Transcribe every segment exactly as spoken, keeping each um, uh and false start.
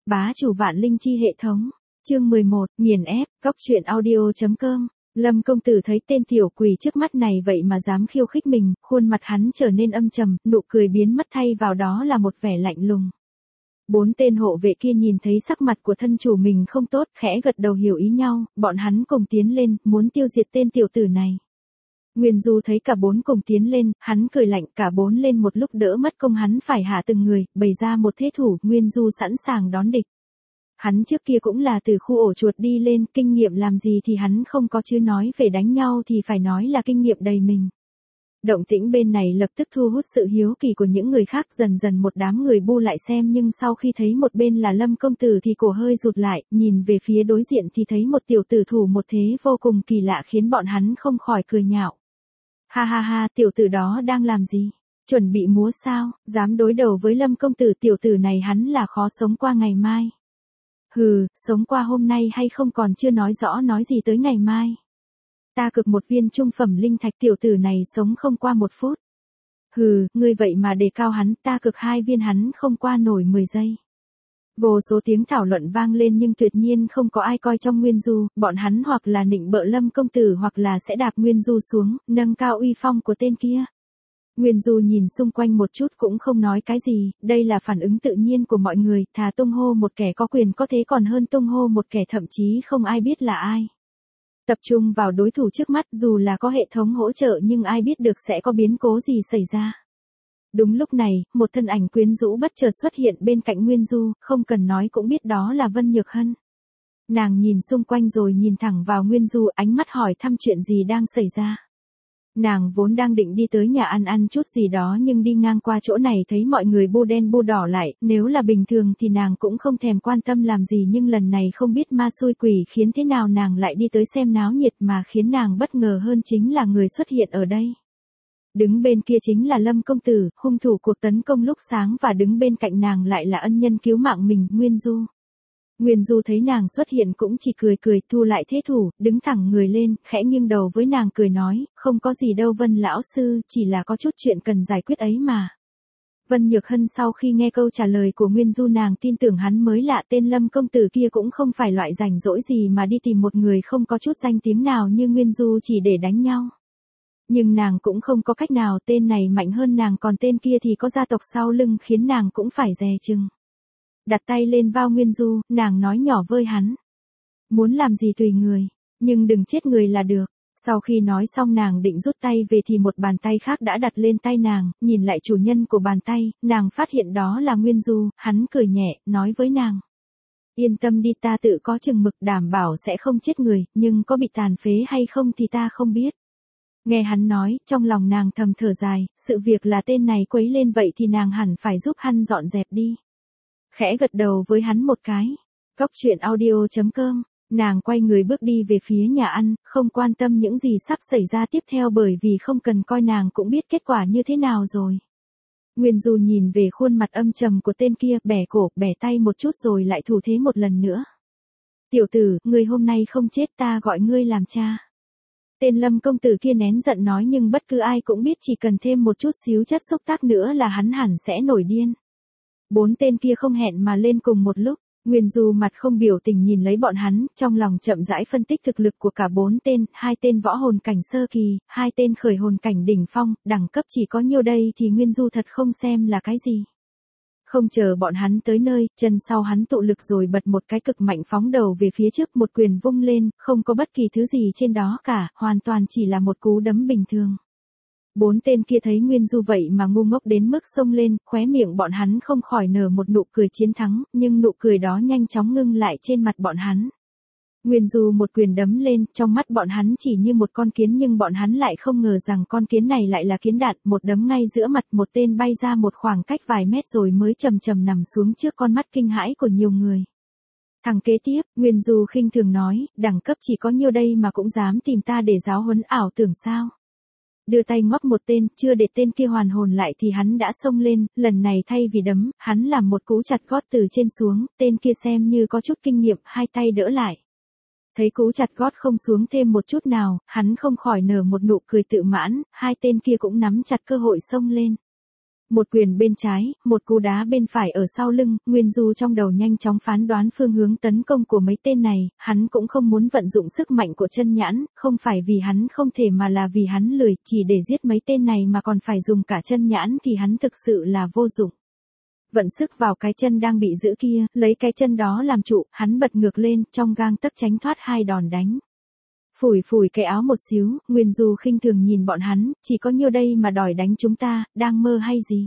Bá chủ vạn linh chi hệ thống. Chương mười một, nghiền ép, góc truyện audio.com. Lâm công tử thấy tên tiểu quỷ trước mắt này vậy mà dám khiêu khích mình, khuôn mặt hắn trở nên âm trầm, nụ cười biến mất thay vào đó là một vẻ lạnh lùng. Bốn tên hộ vệ kia nhìn thấy sắc mặt của thân chủ mình không tốt, khẽ gật đầu hiểu ý nhau, bọn hắn cùng tiến lên, muốn tiêu diệt tên tiểu tử này. Nguyên Du thấy cả bốn cùng tiến lên, hắn cười lạnh, cả bốn lên một lúc đỡ mất công hắn phải hạ từng người, bày ra một thế thủ, Nguyên Du sẵn sàng đón địch. Hắn trước kia cũng là từ khu ổ chuột đi lên, kinh nghiệm làm gì thì hắn không có, chứ nói về đánh nhau thì phải nói là kinh nghiệm đầy mình. Động tĩnh bên này lập tức thu hút sự hiếu kỳ của những người khác, dần dần một đám người bu lại xem, nhưng sau khi thấy một bên là Lâm công tử thì cổ hơi rụt lại, nhìn về phía đối diện thì thấy một tiểu tử thủ một thế vô cùng kỳ lạ khiến bọn hắn không khỏi cười nhạo. Ha ha ha, tiểu tử đó đang làm gì? Chuẩn bị múa sao? Dám đối đầu với Lâm công tử, tiểu tử này hắn là khó sống qua ngày mai. Hừ, sống qua hôm nay hay không còn chưa nói rõ nói gì tới ngày mai. Ta cực một viên trung phẩm linh thạch, tiểu tử này sống không qua một phút. Hừ, ngươi vậy mà đề cao hắn, ta cực hai viên hắn không qua nổi mười giây. Vô số tiếng thảo luận vang lên nhưng tuyệt nhiên không có ai coi trong Nguyên Du, bọn hắn hoặc là nịnh bợ Lâm công tử hoặc là sẽ đạp Nguyên Du xuống, nâng cao uy phong của tên kia. Nguyên Du nhìn xung quanh một chút cũng không nói cái gì, đây là phản ứng tự nhiên của mọi người, thà tung hô một kẻ có quyền có thế còn hơn tung hô một kẻ thậm chí không ai biết là ai. Tập trung vào đối thủ trước mắt, dù là có hệ thống hỗ trợ nhưng ai biết được sẽ có biến cố gì xảy ra. Đúng lúc này, một thân ảnh quyến rũ bất chợt xuất hiện bên cạnh Nguyên Du, không cần nói cũng biết đó là Vân Nhược Hân. Nàng nhìn xung quanh rồi nhìn thẳng vào Nguyên Du, ánh mắt hỏi thăm chuyện gì đang xảy ra. Nàng vốn đang định đi tới nhà ăn ăn chút gì đó nhưng đi ngang qua chỗ này thấy mọi người bu đen bu đỏ lại, nếu là bình thường thì nàng cũng không thèm quan tâm làm gì, nhưng lần này không biết ma xui quỷ khiến thế nào nàng lại đi tới xem náo nhiệt, mà khiến nàng bất ngờ hơn chính là người xuất hiện ở đây. Đứng bên kia chính là Lâm công tử, hung thủ cuộc tấn công lúc sáng, và đứng bên cạnh nàng lại là ân nhân cứu mạng mình, Nguyên Du. Nguyên Du thấy nàng xuất hiện cũng chỉ cười cười, thu lại thế thủ, đứng thẳng người lên, khẽ nghiêng đầu với nàng cười nói, không có gì đâu Vân lão sư, chỉ là có chút chuyện cần giải quyết ấy mà. Vân Nhược Hân sau khi nghe câu trả lời của Nguyên Du nàng tin tưởng hắn mới lạ, tên Lâm công tử kia cũng không phải loại rảnh rỗi gì mà đi tìm một người không có chút danh tiếng nào như Nguyên Du chỉ để đánh nhau. Nhưng nàng cũng không có cách nào, tên này mạnh hơn nàng, còn tên kia thì có gia tộc sau lưng khiến nàng cũng phải dè chừng. Đặt tay lên vai Nguyên Du, nàng nói nhỏ với hắn. Muốn làm gì tùy người, nhưng đừng chết người là được. Sau khi nói xong nàng định rút tay về thì một bàn tay khác đã đặt lên tay nàng, nhìn lại chủ nhân của bàn tay, nàng phát hiện đó là Nguyên Du, hắn cười nhẹ, nói với nàng. Yên tâm đi, ta tự có chừng mực, đảm bảo sẽ không chết người, nhưng có bị tàn phế hay không thì ta không biết. Nghe hắn nói, trong lòng nàng thầm thở dài, sự việc là tên này quấy lên vậy thì nàng hẳn phải giúp hắn dọn dẹp đi. Khẽ gật đầu với hắn một cái. Góc truyện audio.com, nàng quay người bước đi về phía nhà ăn, không quan tâm những gì sắp xảy ra tiếp theo bởi vì không cần coi nàng cũng biết kết quả như thế nào rồi. Nguyên Du nhìn về khuôn mặt âm trầm của tên kia, bẻ cổ, bẻ tay một chút rồi lại thủ thế một lần nữa. Tiểu tử, ngươi hôm nay không chết ta gọi ngươi làm cha. Tên Lâm công tử kia nén giận nói, nhưng bất cứ ai cũng biết chỉ cần thêm một chút xíu chất xúc tác nữa là hắn hẳn sẽ nổi điên. Bốn tên kia không hẹn mà lên cùng một lúc, Nguyên Du mặt không biểu tình nhìn lấy bọn hắn, trong lòng chậm rãi phân tích thực lực của cả bốn tên, hai tên võ hồn cảnh sơ kỳ, hai tên khởi hồn cảnh đỉnh phong, đẳng cấp chỉ có nhiêu đây thì Nguyên Du thật không xem là cái gì. Không chờ bọn hắn tới nơi, chân sau hắn tụ lực rồi bật một cái cực mạnh phóng đầu về phía trước, một quyền vung lên, không có bất kỳ thứ gì trên đó cả, hoàn toàn chỉ là một cú đấm bình thường. Bốn tên kia thấy Nguyên Du vậy mà ngu ngốc đến mức xông lên, khóe miệng bọn hắn không khỏi nở một nụ cười chiến thắng, nhưng nụ cười đó nhanh chóng ngưng lại trên mặt bọn hắn. Nguyên Du một quyền đấm lên, trong mắt bọn hắn chỉ như một con kiến, nhưng bọn hắn lại không ngờ rằng con kiến này lại là kiến đạn, một đấm ngay giữa mặt, một tên bay ra một khoảng cách vài mét rồi mới chầm chầm nằm xuống trước con mắt kinh hãi của nhiều người. Thằng kế tiếp, Nguyên Du khinh thường nói, đẳng cấp chỉ có nhiêu đây mà cũng dám tìm ta để giáo huấn, ảo tưởng sao? Đưa tay ngoắc một tên, chưa để tên kia hoàn hồn lại thì hắn đã xông lên, lần này thay vì đấm, hắn làm một cú chặt gót từ trên xuống, tên kia xem như có chút kinh nghiệm, hai tay đỡ lại. Thấy cú chặt gót không xuống thêm một chút nào, hắn không khỏi nở một nụ cười tự mãn, hai tên kia cũng nắm chặt cơ hội xông lên. Một quyền bên trái, một cú đá bên phải ở sau lưng, Nguyên Du trong đầu nhanh chóng phán đoán phương hướng tấn công của mấy tên này, hắn cũng không muốn vận dụng sức mạnh của chân nhãn, không phải vì hắn không thể mà là vì hắn lười, chỉ để giết mấy tên này mà còn phải dùng cả chân nhãn thì hắn thực sự là vô dụng. Vận sức vào cái chân đang bị giữ kia, lấy cái chân đó làm trụ, hắn bật ngược lên, trong gang tấc tránh thoát hai đòn đánh. Phủi phủi cái áo một xíu, Nguyên Du khinh thường nhìn bọn hắn, chỉ có nhiêu đây mà đòi đánh chúng ta, đang mơ hay gì?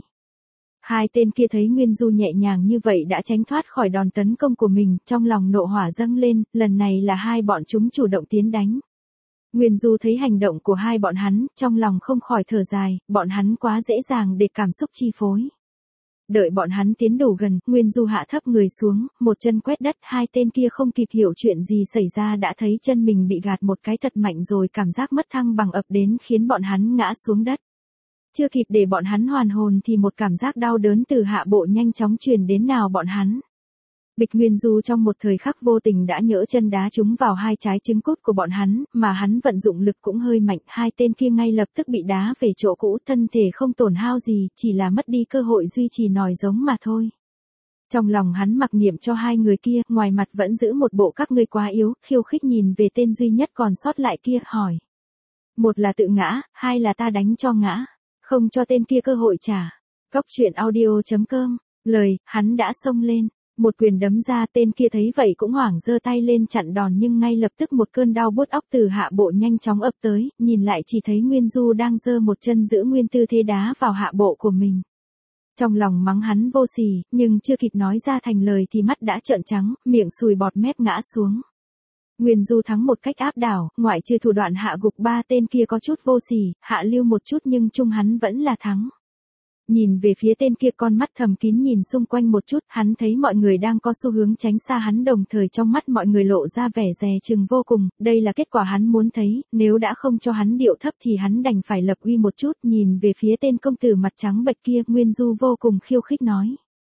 Hai tên kia thấy Nguyên Du nhẹ nhàng như vậy đã tránh thoát khỏi đòn tấn công của mình, trong lòng nộ hỏa dâng lên, lần này là hai bọn chúng chủ động tiến đánh. Nguyên Du thấy hành động của hai bọn hắn, trong lòng không khỏi thở dài, bọn hắn quá dễ dàng để cảm xúc chi phối. Đợi bọn hắn tiến đủ gần, Nguyên Du hạ thấp người xuống, một chân quét đất, hai tên kia không kịp hiểu chuyện gì xảy ra đã thấy chân mình bị gạt một cái thật mạnh rồi cảm giác mất thăng bằng ập đến khiến bọn hắn ngã xuống đất. Chưa kịp để bọn hắn hoàn hồn thì một cảm giác đau đớn từ hạ bộ nhanh chóng truyền đến nào bọn hắn. Bịch Nguyên Du trong một thời khắc vô tình đã nhỡ chân đá trúng vào hai trái trứng cút của bọn hắn, mà hắn vận dụng lực cũng hơi mạnh, hai tên kia ngay lập tức bị đá về chỗ cũ, thân thể không tổn hao gì, chỉ là mất đi cơ hội duy trì nòi giống mà thôi. Trong lòng hắn mặc niệm cho hai người kia, ngoài mặt vẫn giữ một bộ các ngươi quá yếu, khiêu khích nhìn về tên duy nhất còn sót lại kia, hỏi. Một là tự ngã, hai là ta đánh cho ngã, không cho tên kia cơ hội trả. Cóc truyện audio chấm com, lời, hắn đã xông lên. Một quyền đấm ra, tên kia thấy vậy cũng hoảng giơ tay lên chặn đòn nhưng ngay lập tức một cơn đau buốt óc từ hạ bộ nhanh chóng ập tới, nhìn lại chỉ thấy Nguyên Du đang giơ một chân giữ nguyên tư thế đá vào hạ bộ của mình. Trong lòng mắng hắn vô sỉ, nhưng chưa kịp nói ra thành lời thì mắt đã trợn trắng, miệng sùi bọt mép ngã xuống. Nguyên Du thắng một cách áp đảo, ngoại trừ thủ đoạn hạ gục ba tên kia có chút vô sỉ, hạ lưu một chút nhưng chung hắn vẫn là thắng. Nhìn về phía tên kia con mắt thầm kín nhìn xung quanh một chút, hắn thấy mọi người đang có xu hướng tránh xa hắn đồng thời trong mắt mọi người lộ ra vẻ dè chừng vô cùng, đây là kết quả hắn muốn thấy, nếu đã không cho hắn điệu thấp thì hắn đành phải lập uy một chút, nhìn về phía tên công tử mặt trắng bệch kia, Nguyên Du vô cùng khiêu khích nói.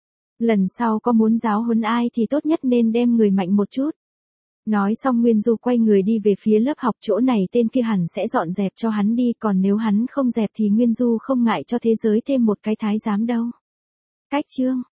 Lần sau có muốn giáo huấn ai thì tốt nhất nên đem người mạnh một chút. Nói xong Nguyên Du quay người đi về phía lớp học, chỗ này tên kia hẳn sẽ dọn dẹp cho hắn đi, còn nếu hắn không dẹp thì Nguyên Du không ngại cho thế giới thêm một cái thái giám đâu. Cách chương